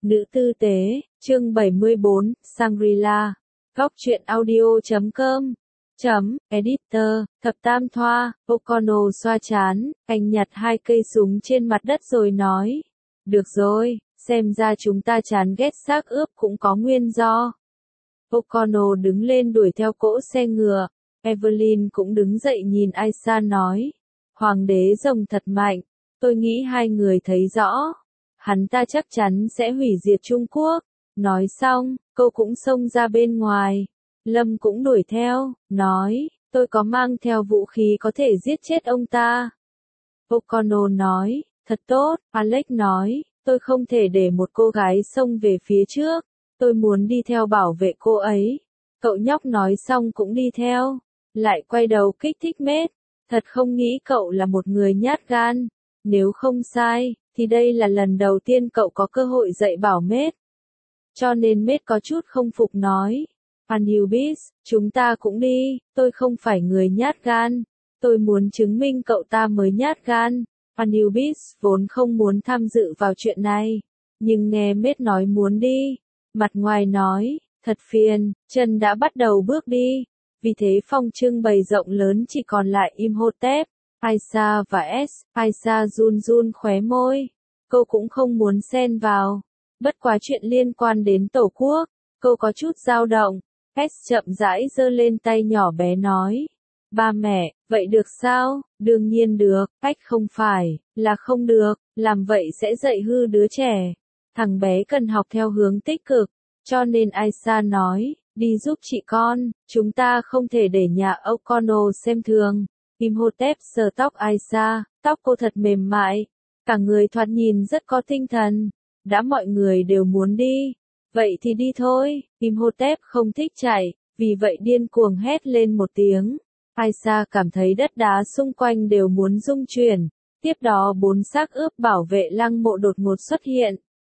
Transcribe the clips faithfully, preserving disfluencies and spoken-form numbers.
Nữ tư tế, chương bảy mươi bốn, Shangri-La. Góc truyện audio chấm com. Chấm, editor, thập tam thoa, O'Connell xoa chán, anh nhặt hai cây súng trên mặt đất rồi nói. Được rồi, xem ra chúng ta chán ghét xác ướp cũng có nguyên do. O'Connell đứng lên đuổi theo cỗ xe ngựa. Evelyn cũng đứng dậy nhìn Aisha nói. Hoàng đế rồng thật mạnh, tôi nghĩ hai người thấy rõ. Hắn ta chắc chắn sẽ hủy diệt Trung Quốc. Nói xong, cô cũng xông ra bên ngoài. Lâm cũng đuổi theo, nói, tôi có mang theo vũ khí có thể giết chết ông ta. O'Connell nói, thật tốt. Alex nói, tôi không thể để một cô gái xông về phía trước. Tôi muốn đi theo bảo vệ cô ấy. Cậu nhóc nói xong cũng đi theo. Lại quay đầu kích thích Mết. Thật không nghĩ cậu là một người nhát gan. Nếu không sai, thì đây là lần đầu tiên cậu có cơ hội dạy bảo Mết. Cho nên Mết có chút không phục nói. Anubis, chúng ta cũng đi, tôi không phải người nhát gan. Tôi muốn chứng minh cậu ta mới nhát gan. Anubis vốn không muốn tham dự vào chuyện này. Nhưng nghe Mết nói muốn đi. Mặt ngoài nói, thật phiền, chân đã bắt đầu bước đi. Vì thế phòng trưng bày rộng lớn chỉ còn lại Imhotep, Aisha và S. Aisha run run khóe môi. Cô cũng không muốn xen vào. Bất quá chuyện liên quan đến tổ quốc, cô có chút dao động. S chậm rãi giơ lên tay nhỏ bé nói. Ba mẹ, vậy được sao? Đương nhiên được. Cách không phải, là không được, làm vậy sẽ dạy hư đứa trẻ. Thằng bé cần học theo hướng tích cực. Cho nên Aisha nói, đi giúp chị con, chúng ta không thể để nhà O'Connell xem thường. Imhotep sờ tóc Aisha, tóc cô thật mềm mại. Cả người thoạt nhìn rất có tinh thần. Đã mọi người đều muốn đi. Vậy thì đi thôi. Imhotep không thích chạy, vì vậy điên cuồng hét lên một tiếng. Aisha cảm thấy đất đá xung quanh đều muốn rung chuyển. Tiếp đó bốn xác ướp bảo vệ lăng mộ đột ngột xuất hiện.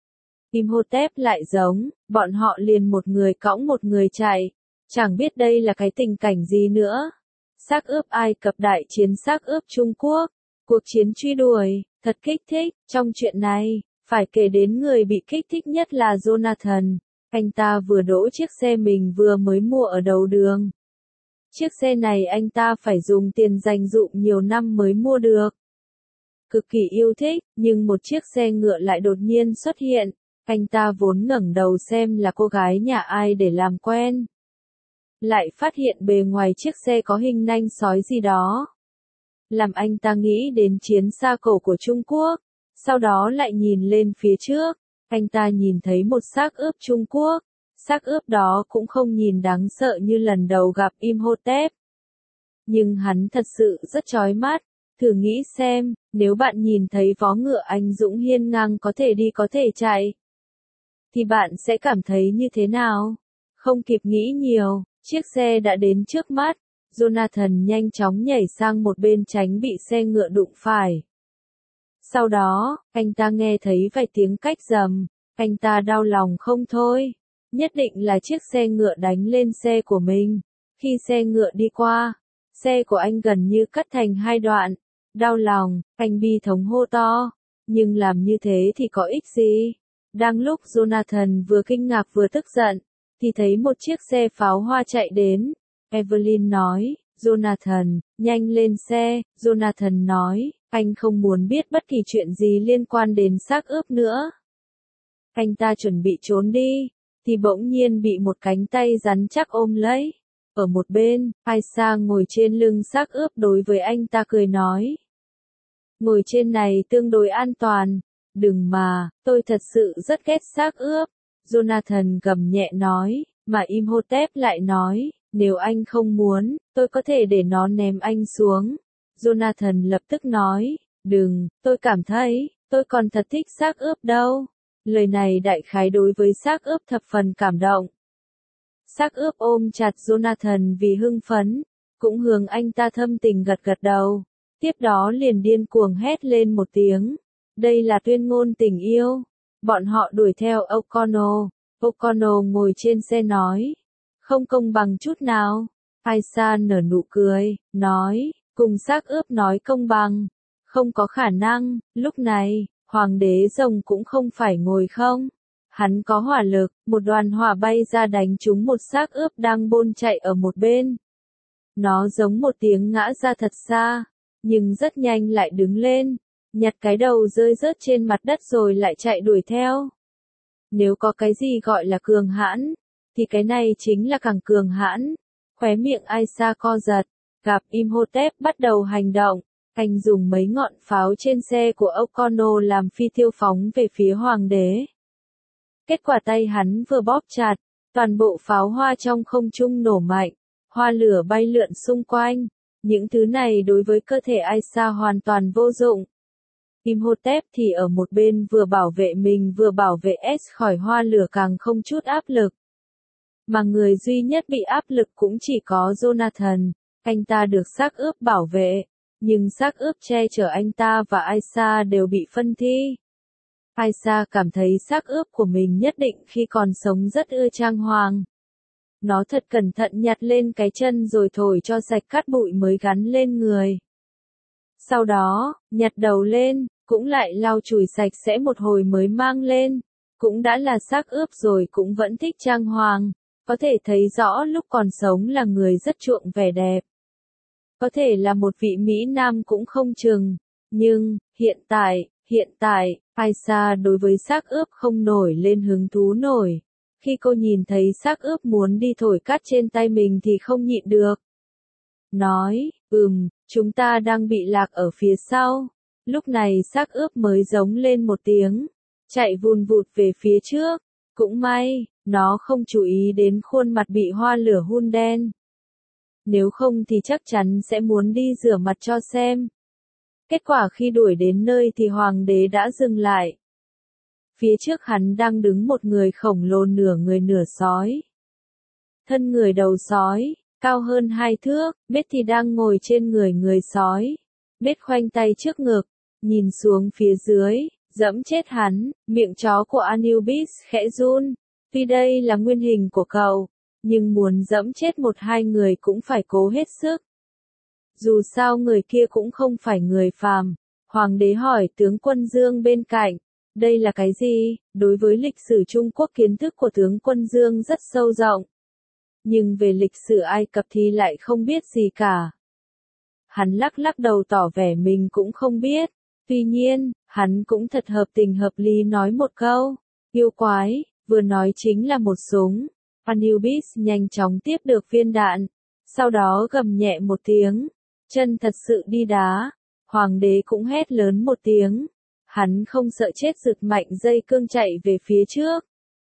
Imhotep lại giống, bọn họ liền một người cõng một người chạy. Chẳng biết đây là cái tình cảnh gì nữa. Xác ướp Ai Cập đại chiến xác ướp Trung Quốc. Cuộc chiến truy đuổi, thật kích thích. Trong chuyện này, phải kể đến người bị kích thích nhất là Jonathan. Anh ta vừa đỗ chiếc xe mình vừa mới mua ở đầu đường. Chiếc xe này anh ta phải dùng tiền dành dụm nhiều năm mới mua được. Cực kỳ yêu thích, nhưng một chiếc xe ngựa lại đột nhiên xuất hiện. Anh ta vốn ngẩng đầu xem là cô gái nhà ai để làm quen. Lại phát hiện bề ngoài chiếc xe có hình nanh sói gì đó. Làm anh ta nghĩ đến chiến xa cổ của Trung Quốc. Sau đó lại nhìn lên phía trước. Anh ta nhìn thấy một xác ướp Trung Quốc. Xác ướp đó cũng không nhìn đáng sợ như lần đầu gặp Imhotep. Nhưng hắn thật sự rất chói mắt. Thử nghĩ xem, nếu bạn nhìn thấy vó ngựa anh dũng hiên ngang có thể đi có thể chạy. Thì bạn sẽ cảm thấy như thế nào? Không kịp nghĩ nhiều, chiếc xe đã đến trước mắt. Jonathan nhanh chóng nhảy sang một bên tránh bị xe ngựa đụng phải. Sau đó, anh ta nghe thấy vài tiếng cách rầm. Anh ta đau lòng không thôi. Nhất định là chiếc xe ngựa đánh lên xe của mình. Khi xe ngựa đi qua, xe của anh gần như cắt thành hai đoạn. Đau lòng, anh bi thống hô to. Nhưng làm như thế thì có ích gì? Đang lúc Jonathan vừa kinh ngạc vừa tức giận, thì thấy một chiếc xe pháo hoa chạy đến. Evelyn nói, Jonathan, nhanh lên xe. Jonathan nói, anh không muốn biết bất kỳ chuyện gì liên quan đến xác ướp nữa. Anh ta chuẩn bị trốn đi, thì bỗng nhiên bị một cánh tay rắn chắc ôm lấy. Ở một bên, Aisha ngồi trên lưng xác ướp đối với anh ta cười nói. Ngồi trên này tương đối an toàn. Đừng mà, tôi thật sự rất ghét xác ướp. Jonathan gầm nhẹ nói, mà Imhotep lại nói, nếu anh không muốn, tôi có thể để nó ném anh xuống. Jonathan lập tức nói, đừng, tôi cảm thấy, tôi còn thật thích xác ướp đâu. Lời này đại khái đối với xác ướp thập phần cảm động. Xác ướp ôm chặt Jonathan vì hưng phấn, cũng hướng anh ta thâm tình gật gật đầu. Tiếp đó liền điên cuồng hét lên một tiếng. Đây là tuyên ngôn tình yêu. Bọn họ đuổi theo O'Connell. O'Connell ngồi trên xe nói. Không công bằng chút nào. Aisha nở nụ cười, nói, cùng xác ướp nói công bằng. Không có khả năng, lúc này, hoàng đế rồng cũng không phải ngồi không. Hắn có hỏa lực, một đoàn hỏa bay ra đánh trúng một xác ướp đang bôn chạy ở một bên. Nó giống một tiếng ngã ra thật xa, nhưng rất nhanh lại đứng lên, nhặt cái đầu rơi rớt trên mặt đất rồi lại chạy đuổi theo. Nếu có cái gì gọi là cường hãn, thì cái này chính là càng cường hãn. Khóe miệng Aisha co giật, gặp Imhotep bắt đầu hành động, anh dùng mấy ngọn pháo trên xe của O'Connell làm phi tiêu phóng về phía hoàng đế. Kết quả tay hắn vừa bóp chặt, toàn bộ pháo hoa trong không trung nổ mạnh, hoa lửa bay lượn xung quanh. Những thứ này đối với cơ thể Aisha hoàn toàn vô dụng. Imhotep thì ở một bên vừa bảo vệ mình vừa bảo vệ S khỏi hoa lửa càng không chút áp lực. Mà người duy nhất bị áp lực cũng chỉ có Jonathan, anh ta được xác ướp bảo vệ, nhưng xác ướp che chở anh ta và Aisha đều bị phân thi. Aisha cảm thấy xác ướp của mình nhất định khi còn sống rất ưa trang hoàng. Nó thật cẩn thận nhặt lên cái chân rồi thổi cho sạch cát bụi mới gắn lên người. Sau đó, nhặt đầu lên, cũng lại lau chùi sạch sẽ một hồi mới mang lên. Cũng đã là xác ướp rồi cũng vẫn thích trang hoàng. Có thể thấy rõ lúc còn sống là người rất chuộng vẻ đẹp. Có thể là một vị Mỹ Nam cũng không chừng. Nhưng, hiện tại, hiện tại, Aisha đối với xác ướp không nổi lên hứng thú nổi. Khi cô nhìn thấy xác ướp muốn đi thổi cát trên tay mình thì không nhịn được. Nói, ừm, chúng ta đang bị lạc ở phía sau. Lúc này xác ướp mới giống lên một tiếng, chạy vùn vụt về phía trước. Cũng may, nó không chú ý đến khuôn mặt bị hoa lửa hun đen. Nếu không thì chắc chắn sẽ muốn đi rửa mặt cho xem. Kết quả khi đuổi đến nơi thì hoàng đế đã dừng lại. Phía trước hắn đang đứng một người khổng lồ nửa người nửa sói. Thân người đầu sói, cao hơn hai thước, Mết thì đang ngồi trên người người sói. Mết khoanh tay trước ngực, nhìn xuống phía dưới, dẫm chết hắn, miệng chó của Anubis khẽ run. Tuy đây là nguyên hình của cậu, nhưng muốn dẫm chết một hai người cũng phải cố hết sức. Dù sao người kia cũng không phải người phàm. Hoàng đế hỏi tướng quân Dương bên cạnh, đây là cái gì? Đối với lịch sử Trung Quốc kiến thức của tướng quân Dương rất sâu rộng. Nhưng về lịch sử Ai Cập thì lại không biết gì cả. Hắn lắc lắc đầu tỏ vẻ mình cũng không biết. Tuy nhiên, hắn cũng thật hợp tình hợp lý nói một câu. Yêu quái, vừa nói chính là một súng. Anubis nhanh chóng tiếp được viên đạn. Sau đó gầm nhẹ một tiếng. Chân thật sự đi đá. Hoàng đế cũng hét lớn một tiếng. Hắn không sợ chết giật mạnh dây cương chạy về phía trước.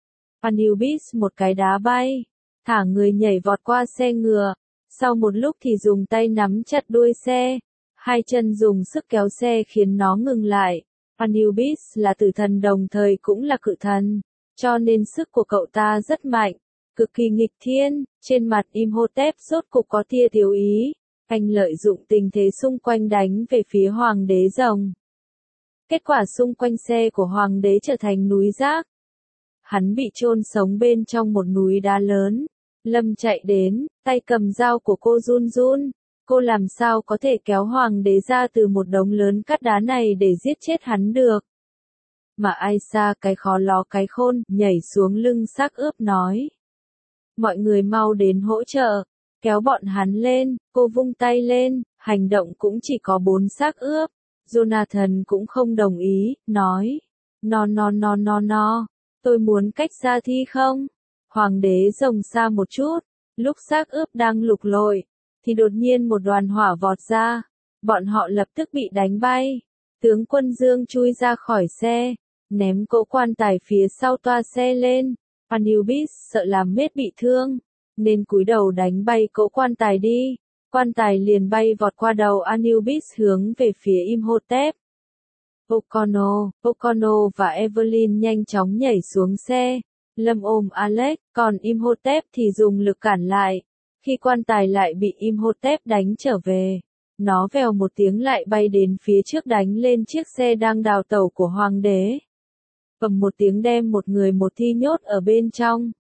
Anubis một cái đá bay. Thả người nhảy vọt qua xe ngựa. Sau một lúc thì dùng tay nắm chặt đuôi xe. Hai chân dùng sức kéo xe khiến nó ngừng lại. Anubis là tử thần đồng thời cũng là cự thần. Cho nên sức của cậu ta rất mạnh. Cực kỳ nghịch thiên. Trên mặt Imhotep rốt cục có tia thiếu ý. Anh lợi dụng tình thế xung quanh đánh về phía hoàng đế rồng. Kết quả xung quanh xe của hoàng đế trở thành núi rác. Hắn bị chôn sống bên trong một núi đá lớn. Lâm chạy đến, tay cầm dao của cô run run. Cô làm sao có thể kéo hoàng đế ra từ một đống lớn cát đá này để giết chết hắn được. Mà Aisha cái khó ló cái khôn, nhảy xuống lưng xác ướp nói. Mọi người mau đến hỗ trợ, kéo bọn hắn lên, cô vung tay lên, hành động cũng chỉ có bốn xác ướp. Jonathan cũng không đồng ý, nói. No no no no no, tôi muốn cách ra thi không? Hoàng đế rồng xa một chút, lúc xác ướp đang lục lội, thì đột nhiên một đoàn hỏa vọt ra. Bọn họ lập tức bị đánh bay. Tướng quân Dương chui ra khỏi xe, ném cỗ quan tài phía sau toa xe lên. Anubis sợ làm Mết bị thương, nên cúi đầu đánh bay cỗ quan tài đi. Quan tài liền bay vọt qua đầu Anubis hướng về phía Imhotep. O'Connell, O'Connell và Evelyn nhanh chóng nhảy xuống xe. Lâm ôm Alex, còn Imhotep thì dùng lực cản lại. Khi quan tài lại bị Imhotep đánh trở về, nó vèo một tiếng lại bay đến phía trước đánh lên chiếc xe đang đào tẩu của hoàng đế. Bầm một tiếng đem một người một thi nhốt ở bên trong.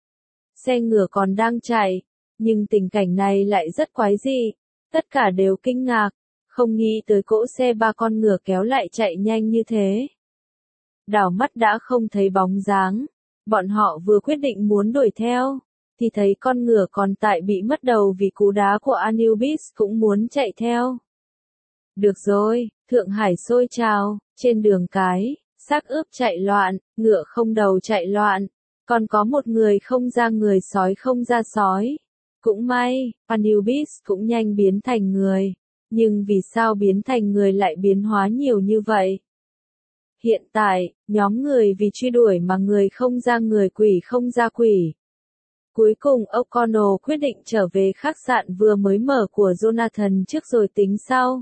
Xe ngựa còn đang chạy, nhưng tình cảnh này lại rất quái dị. Tất cả đều kinh ngạc, không nghĩ tới cỗ xe ba con ngựa kéo lại chạy nhanh như thế. Đảo mắt đã không thấy bóng dáng, Bọn họ vừa quyết định muốn đuổi theo, thì thấy con ngựa còn tại bị mất đầu vì cú đá của Anubis cũng muốn chạy theo. Được rồi, Thượng Hải sôi trào, trên đường cái, xác ướp chạy loạn, ngựa không đầu chạy loạn, còn có một người không ra người sói không ra sói. Cũng may, Anubis cũng nhanh biến thành người, nhưng vì sao biến thành người lại biến hóa nhiều như vậy? Hiện tại, nhóm người vì truy đuổi mà người không ra người quỷ không ra quỷ. Cuối cùng O'Connell quyết định trở về khách sạn vừa mới mở của Jonathan trước rồi tính sau.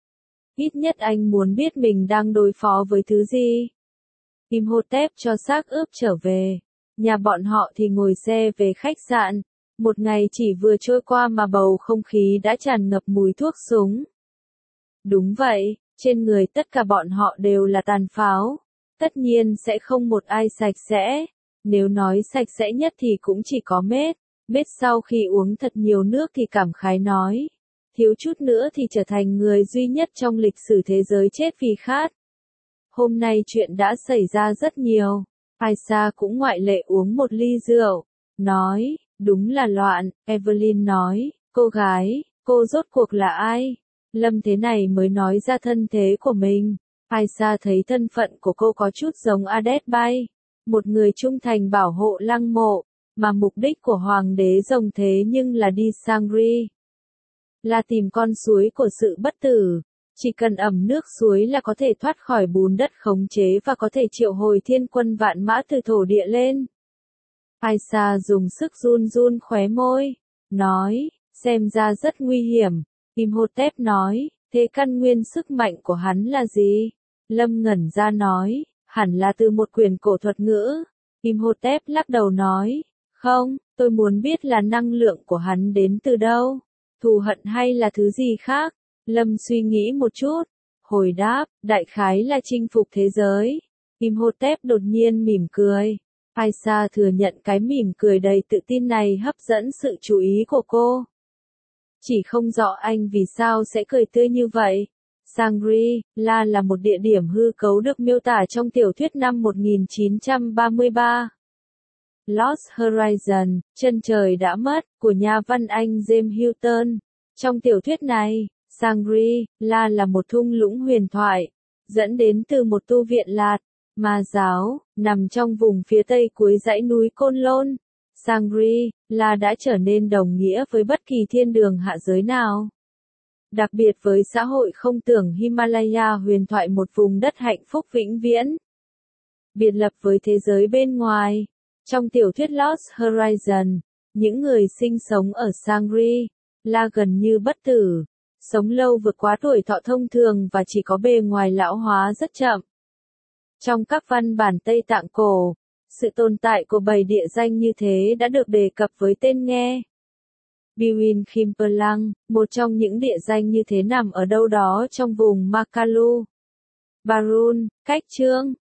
Ít nhất anh muốn biết mình đang đối phó với thứ gì. Imhotep cho xác ướp trở về. Nhà bọn họ thì ngồi xe về khách sạn. Một ngày chỉ vừa trôi qua mà bầu không khí đã tràn ngập mùi thuốc súng. Đúng vậy, trên người tất cả bọn họ đều là tàn pháo. Tất nhiên sẽ không một ai sạch sẽ. Nếu nói sạch sẽ nhất thì cũng chỉ có Mết. Mết sau khi uống thật nhiều nước thì cảm khái nói. Thiếu chút nữa thì trở thành người duy nhất trong lịch sử thế giới chết vì khát. Hôm nay chuyện đã xảy ra rất nhiều. Aisha cũng ngoại lệ uống một ly rượu. Nói, đúng là loạn. Evelyn nói, cô gái, cô rốt cuộc là ai? Lâm thế này mới nói ra thân thế của mình. Aisha thấy thân phận của cô có chút giống Ades Bay. Một người trung thành bảo hộ lăng mộ. Mà mục đích của hoàng đế rồng thế nhưng là đi Sangri. Là tìm con suối của sự bất tử. Chỉ cần ẩm nước suối là có thể thoát khỏi bùn đất khống chế và có thể triệu hồi thiên quân vạn mã từ thổ địa lên. Aisha dùng sức run run khóe môi. Nói, xem ra rất nguy hiểm. Imhotep nói, thế căn nguyên sức mạnh của hắn là gì? Lâm ngẩn ra nói, hẳn là từ một quyển cổ thuật ngữ. Imhotep lắc đầu nói, không, tôi muốn biết là năng lượng của hắn đến từ đâu. Thù hận hay là thứ gì khác? Lâm suy nghĩ một chút. Hồi đáp, đại khái là chinh phục thế giới. Imhotep đột nhiên mỉm cười. Aisha thừa nhận cái mỉm cười đầy tự tin này hấp dẫn sự chú ý của cô. Chỉ không rõ anh vì sao sẽ cười tươi như vậy. Shangri-La là một địa điểm hư cấu được miêu tả trong tiểu thuyết năm một nghìn chín trăm ba mươi ba. Lost Horizon, chân trời đã mất, của nhà văn Anh James Hilton. Trong tiểu thuyết này, Shangri-La là một thung lũng huyền thoại, dẫn đến từ một tu viện Lạt, Ma giáo, nằm trong vùng phía tây cuối dãy núi Côn Lôn. Shangri-La đã trở nên đồng nghĩa với bất kỳ thiên đường hạ giới nào. Đặc biệt với xã hội không tưởng Himalaya huyền thoại một vùng đất hạnh phúc vĩnh viễn. Biệt lập với thế giới bên ngoài. Trong tiểu thuyết Lost Horizon, những người sinh sống ở Shangri-La gần như bất tử, sống lâu vượt quá tuổi thọ thông thường và chỉ có bề ngoài lão hóa rất chậm. Trong các văn bản Tây Tạng cổ, sự tồn tại của bảy địa danh như thế đã được đề cập với tên nghe. Biwin Khimperlang, một trong những địa danh như thế nằm ở đâu đó trong vùng Makalu. Barun, cách Trương,